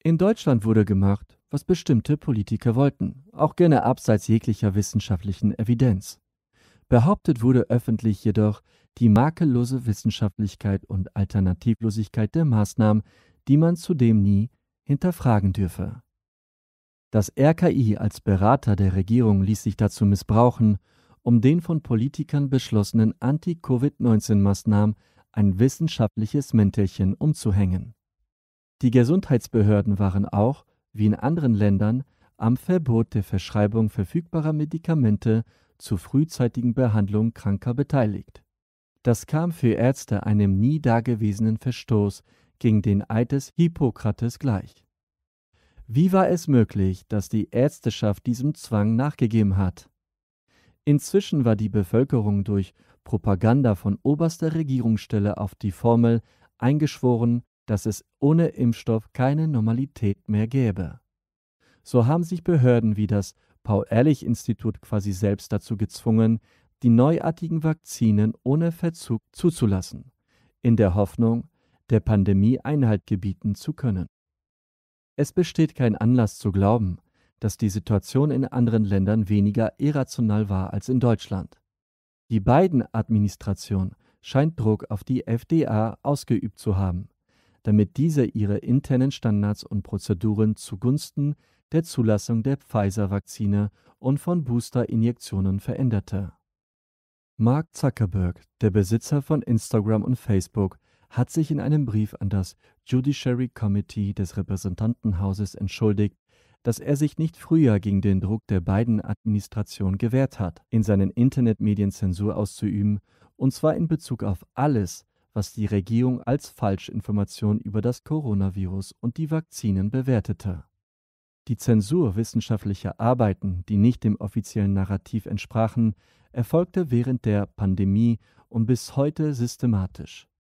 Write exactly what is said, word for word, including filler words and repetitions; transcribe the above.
In Deutschland wurde gemacht, was bestimmte Politiker wollten, auch gerne abseits jeglicher wissenschaftlichen Evidenz. Behauptet wurde öffentlich jedoch die makellose Wissenschaftlichkeit und Alternativlosigkeit der Maßnahmen, die man zudem nie hinterfragen dürfe. Das R K I als Berater der Regierung ließ sich dazu missbrauchen, um den von Politikern beschlossenen Anti-Covid neunzehn Maßnahmen ein wissenschaftliches Mäntelchen umzuhängen. Die Gesundheitsbehörden waren auch, wie in anderen Ländern, am Verbot der Verschreibung verfügbarer Medikamente zur frühzeitigen Behandlung Kranker beteiligt. Das kam für Ärzte einem nie dagewesenen Verstoß gegen den Eid des Hippokrates gleich. Wie war es möglich, dass die Ärzteschaft diesem Zwang nachgegeben hat? Inzwischen war die Bevölkerung durch Propaganda von oberster Regierungsstelle auf die Formel eingeschworen, dass es ohne Impfstoff keine Normalität mehr gäbe. So haben sich Behörden wie das Paul-Ehrlich-Institut quasi selbst dazu gezwungen, die neuartigen Vakzinen ohne Verzug zuzulassen, in der Hoffnung, der Pandemie Einhalt gebieten zu können. Es besteht kein Anlass zu glauben, dass die Situation in anderen Ländern weniger irrational war als in Deutschland. Die Biden-Administration scheint Druck auf die F D A ausgeübt zu haben, damit diese ihre internen Standards und Prozeduren zugunsten der Zulassung der Pfizer-Vakzine und von Booster-Injektionen veränderte. Mark Zuckerberg, der Besitzer von Instagram und Facebook, hat sich in einem Brief an das Judiciary Committee des Repräsentantenhauses entschuldigt, dass er sich nicht früher gegen den Druck der Biden-Administration gewehrt hat, in seinen Internetmedien Zensur auszuüben, und zwar in Bezug auf alles, was die Regierung als Falschinformation über das Coronavirus und die Vakzinen bewertete. Die Zensur wissenschaftlicher Arbeiten, die nicht dem offiziellen Narrativ entsprachen, erfolgte während der Pandemie und bis heute systematisch.